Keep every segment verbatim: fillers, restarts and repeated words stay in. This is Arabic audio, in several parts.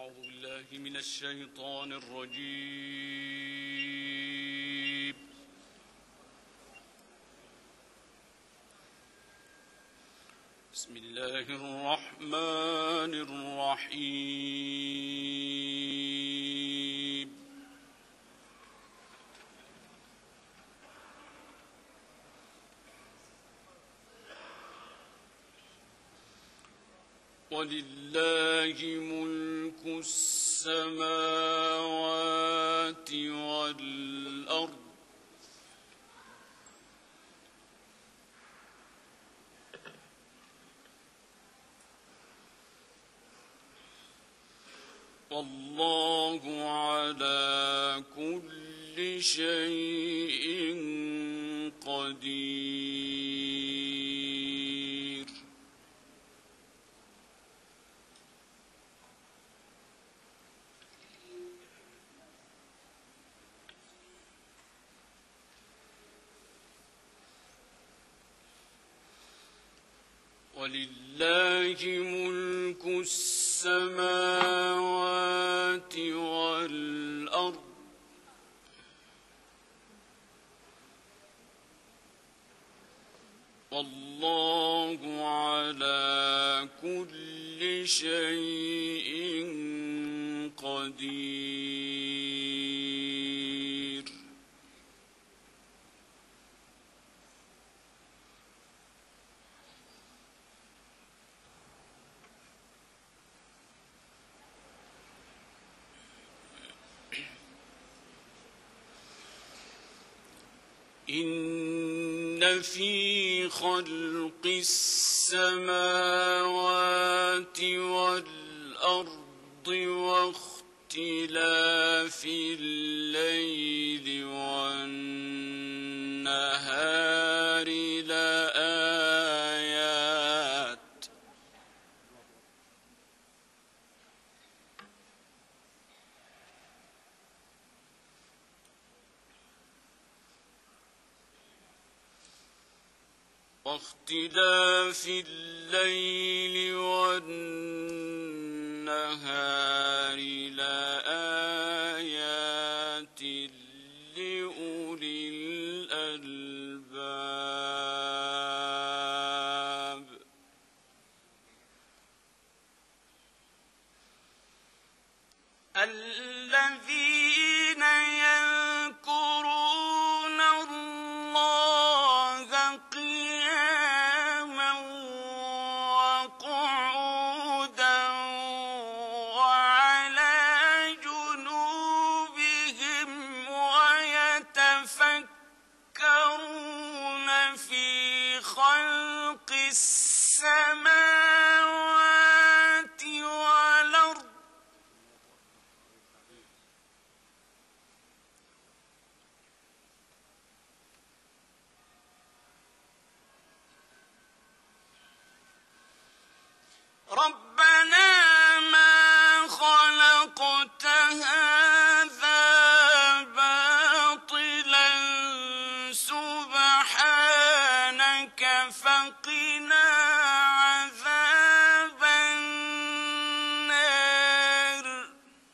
أعوذ بالله من الشيطان الرجيم. بسم الله الرحمن الرحيم. ولله ملك السماوات والأرض والله على كل شيء قدير. ولله ملك السماوات والأرض والله على كل شيء قدير. إن في خلق السماوات والأرض واختلاف الليل والنهار لآيات واختلاف الليل والنهار لآيات لأولي الألباب. الذين يذكرون الله قياما وقعودا وعلى جنوبهم ويتفكرون في خلق السماوات والأرض ربنا ما خلقت هذا باطلا سبحانك فقنا عذاب النار.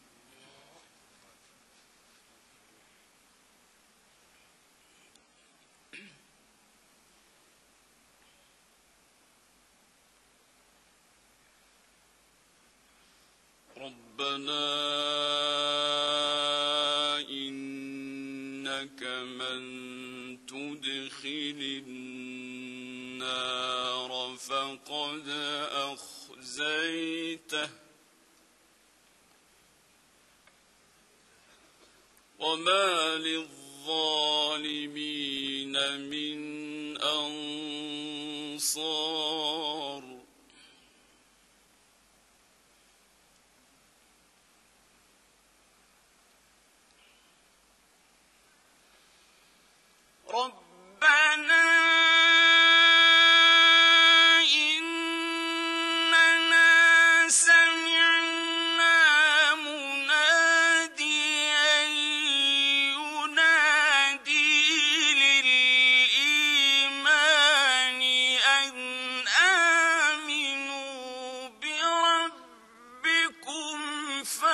ربنا إنك من تدخل النار فقد أخزيته وما للظالمين من أنصار. ربنا إننا سمعنا مناديا ينادي للإيمان أن آمنوا بربكم ف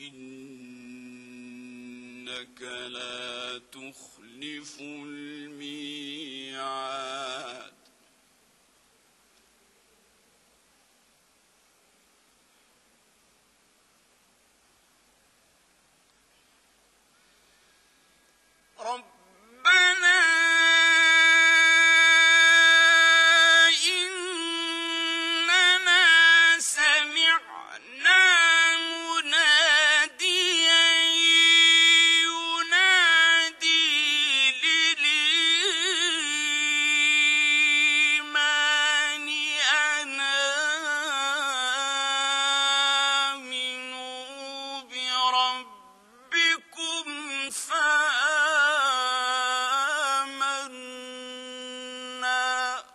إنك لا تخلف الميعاد ربنا إننا سمعنا مناديا ينادي للإيمان أن آمنوا بربكم فآمنا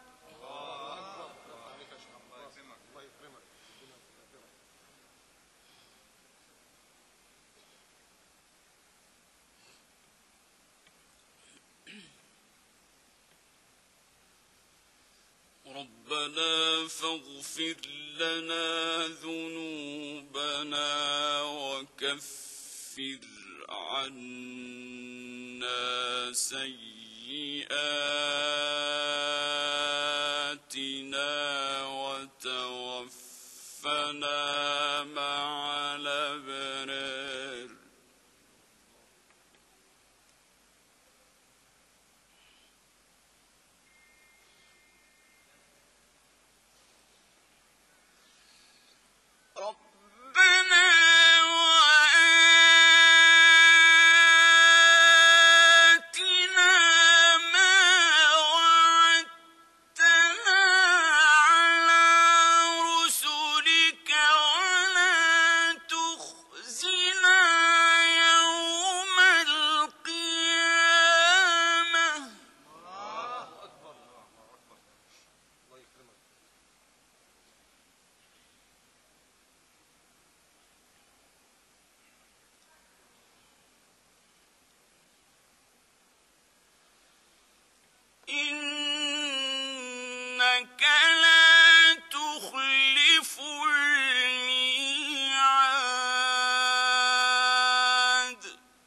ربنا فاغفر لنا ذنوبنا وكفر عنا سيئاتنا وتوفنا مع الأبرار ربنا وآتنا ما وعدتنا على رسلك ولا تخزنا يوم القيامة إنك لا تخلف الميعاد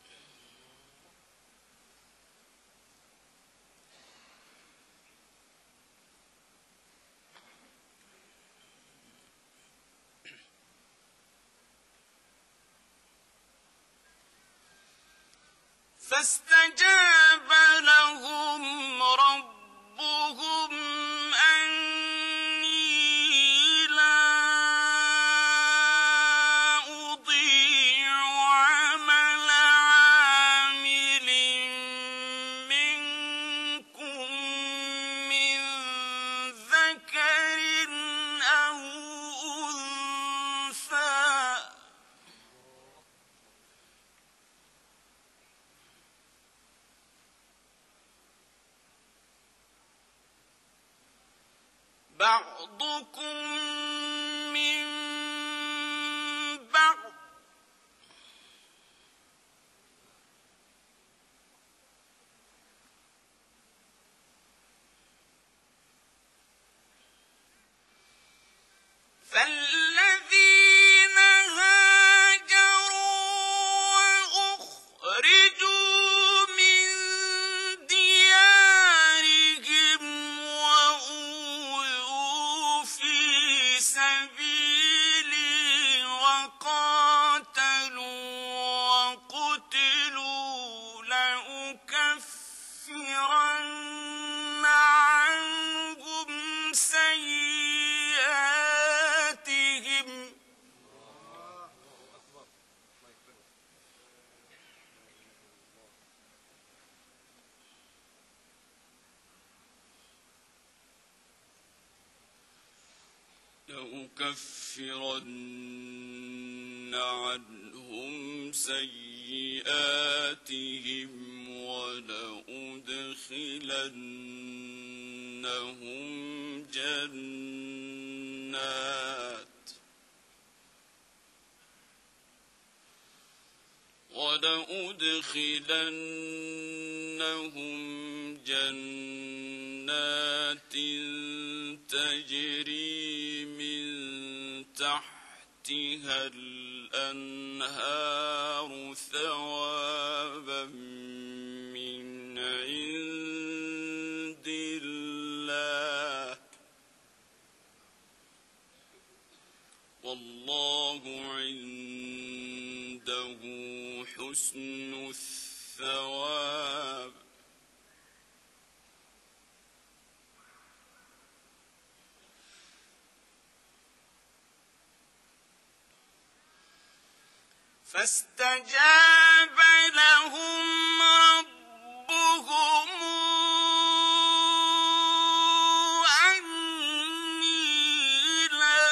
فاستجاب لهم ربهم أني لا أضيع عمل عامل منكم من ذكر أو أنثى بعضكم من بعض فالذين هاجروا وأخرجوا من ديارهم وأوذوا في سبيلي وقاتلوا وقتلوا لأكفرن عنهم سيئاتهم لأكفرن عنهم سيئاتهم ولأدخلنهم جنات ولأدخلنهم جنات تجري من تحتها الأنهار الأنهار ثوابا من عند الله والله عنده حسن الثواب فاستجاب لهم ربهم أني لا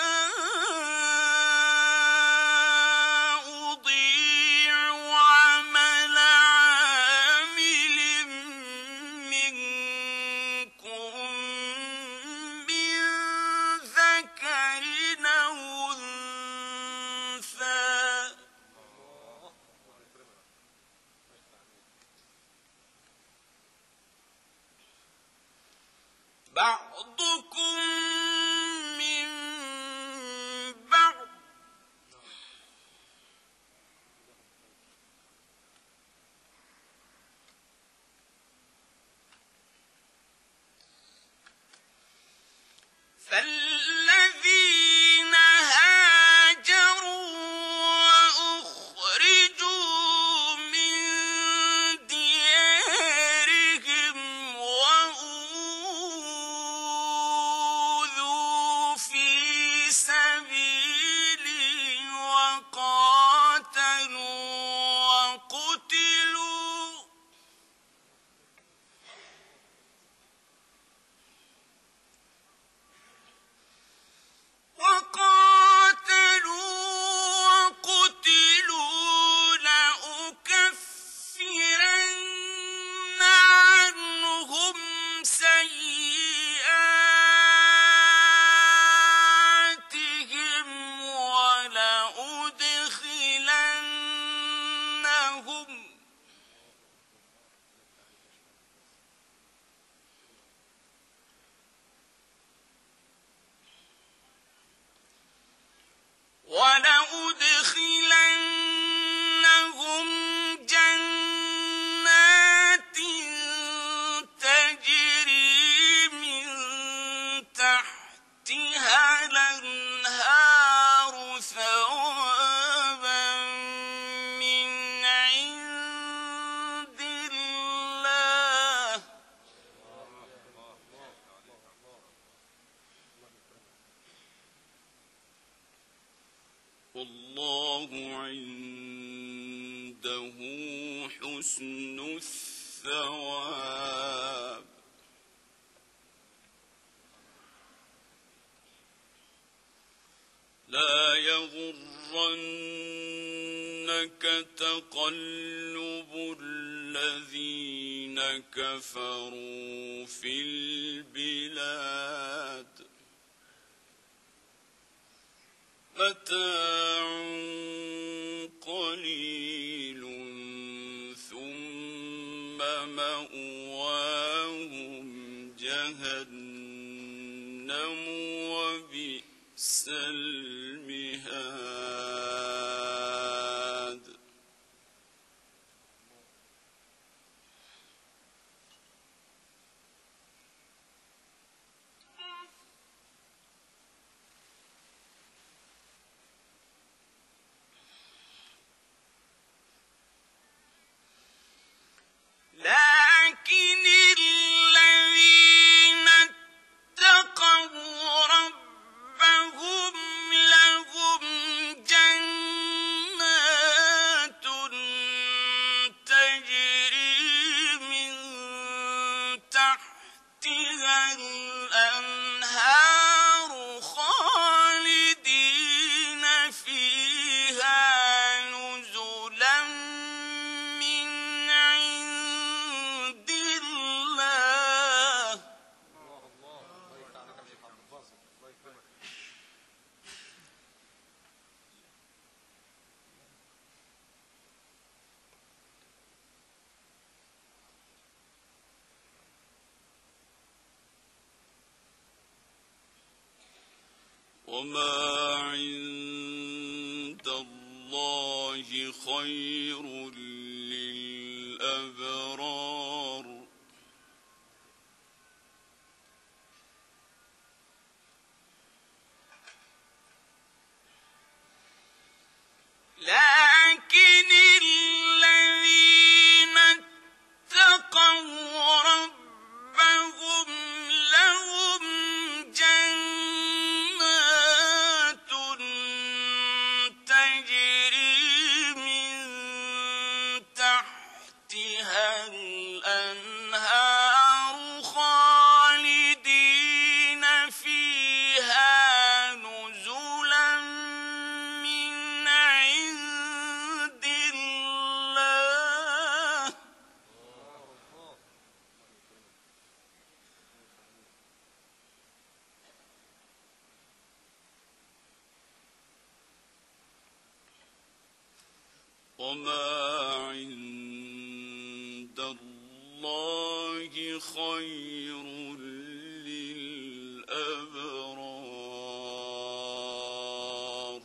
أضيع عمل عامل منكم من ذكر أو أنثى بعضكم من بعض فالذين هاجروا وأخرجوا من ديارهم وأوذوا في سبيلي وقاتلوا وقتلوا وقاتلوا وقتلوا لأكفرن عنهم سيئاتهم ولأدخلنهم ولأدخلنهم جنات تجري من تحتها الأنهار ثوابا من عند الله والله عنده حسن الثواب لا يغرنك تقلب الذين كفروا في البلاد متاع قليل ثم مأواهم جهنم وبئس المهاد لكن الذين اتقوا ربهم لهم جنات تجري من تحتها الأنهار خالدين فيها نزلا من عند الله وما عند الله الله خير للأبرار لكن الذين اتقوا ربهم لهم جنات تجري من تحتها الأنهار خالدين فيها نزلا من عند الله وما عند الله خير للأبرار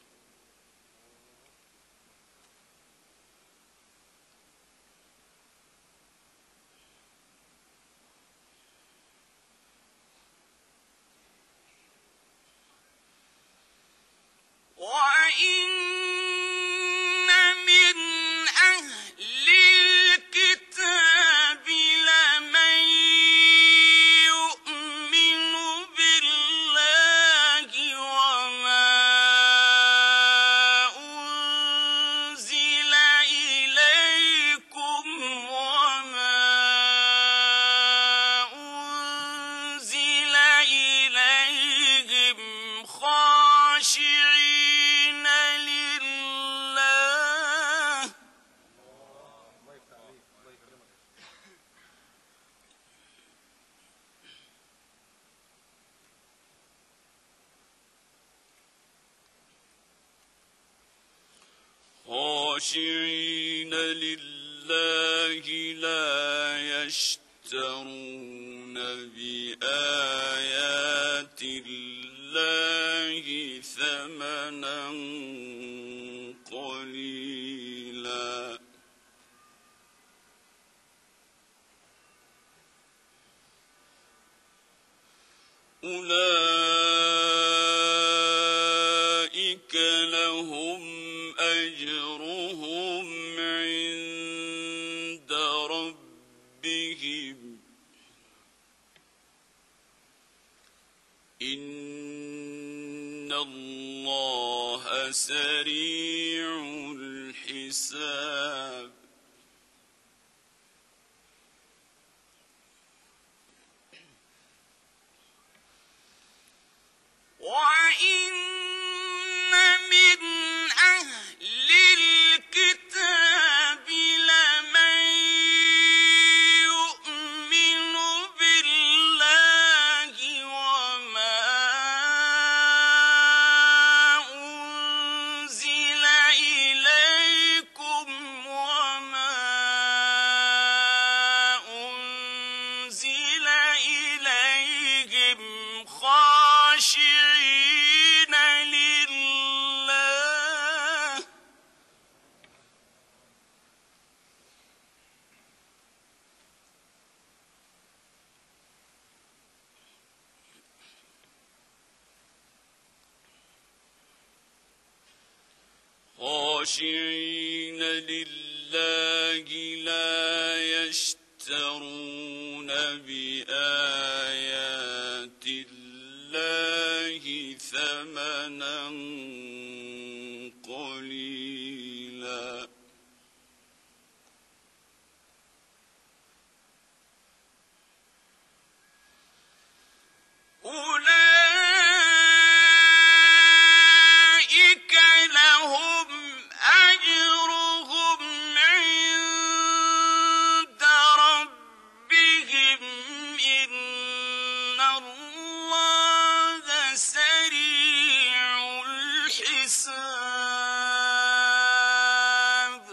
وإن من أهل الكتاب لمن يؤمن بالله وما أنزل إليكم وما أنزل إليهم خاشعين لله خاشعين لله لا يشترون بآيات الله ثمنا قليلا أولئك لهم أجرهم عند ربهم إن الله سريع الحساب وإن من أهل الكتاب لمن يؤمن بالله وما أنزل إليكم وما أنزل إليهم خاشعين لله خاشعين لله لا يشترون بآيات الله ثمنا قليلا أولئك لهم أجرهم عند ربهم إن الله سريع الحساب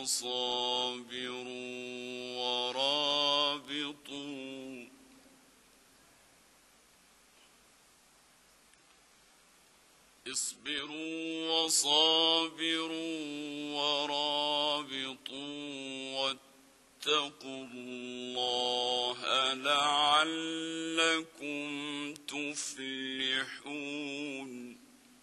وصابروا ورابطوا اصبروا وصابروا ورابطوا واتقوا الله لعلكم تفلحون.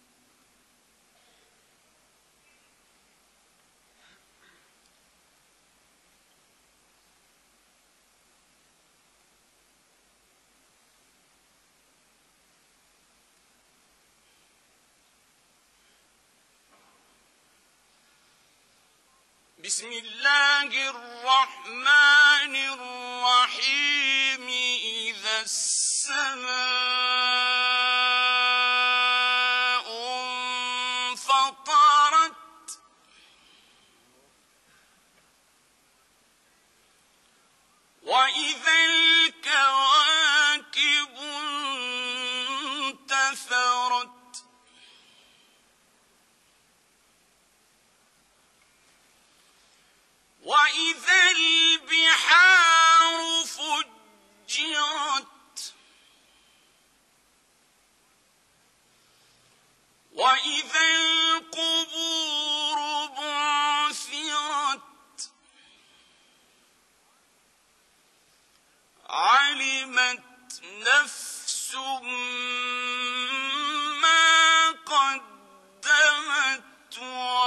بسم الله الرحمن الرحيم. إذا السماء انفطرت وإذا الكواكب انتثرت وإذا البحار فجرت وإذا القبور بعثرت علمت نفس ما قدمت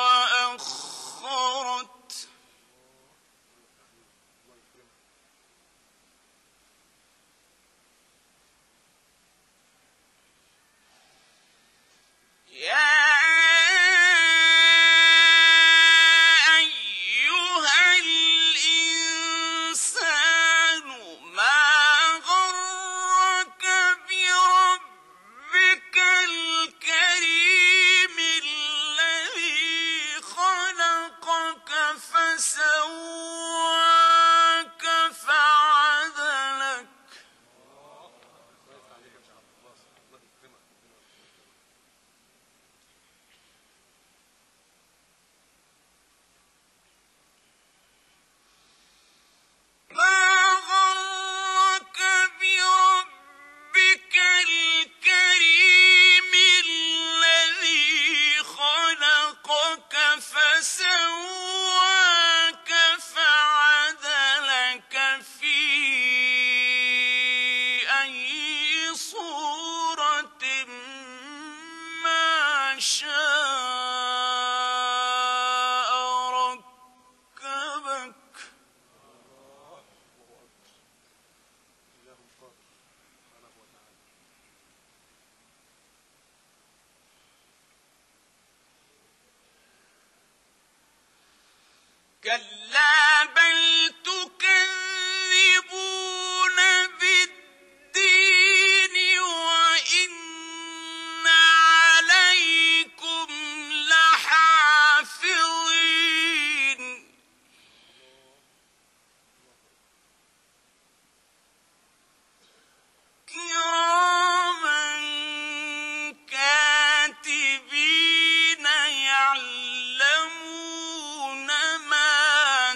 وأخرت. يا أيها الإنسان ما غرك بربك الكريم الذي خلقك فسواك فعدلك ما غرك بربك الكريم الذي خلقك فسواك فعدلك في أي صورة ما شاء ركبك. كلا بل تكذبون بالدين وإن عليكم لحافظين كراما كاتبين يعلمون ما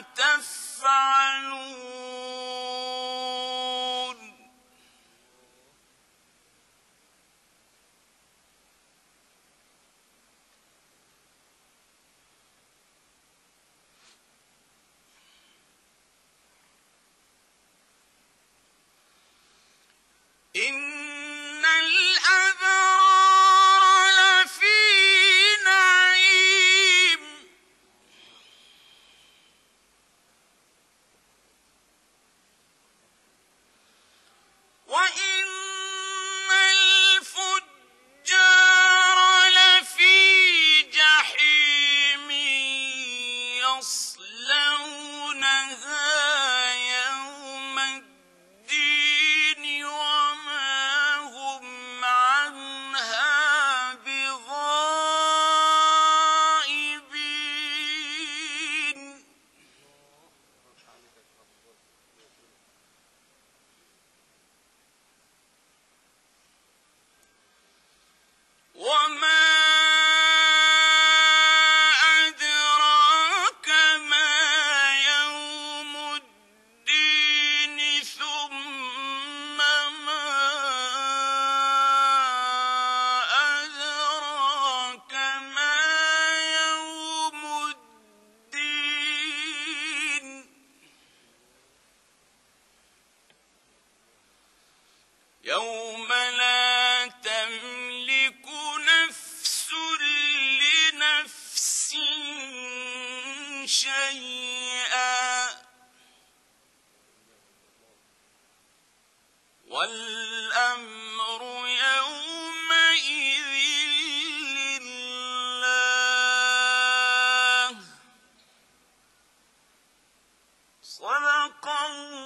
تفعلون. إن الأبرار لفي نعيم وإن الفجار لفي جحيم يصلونها يوم الدين وما هم عنها بغائبين. وما أدراك ما يوم لا تملك نفس لنفس شيئا والأمر يومئذ لله. صدق الله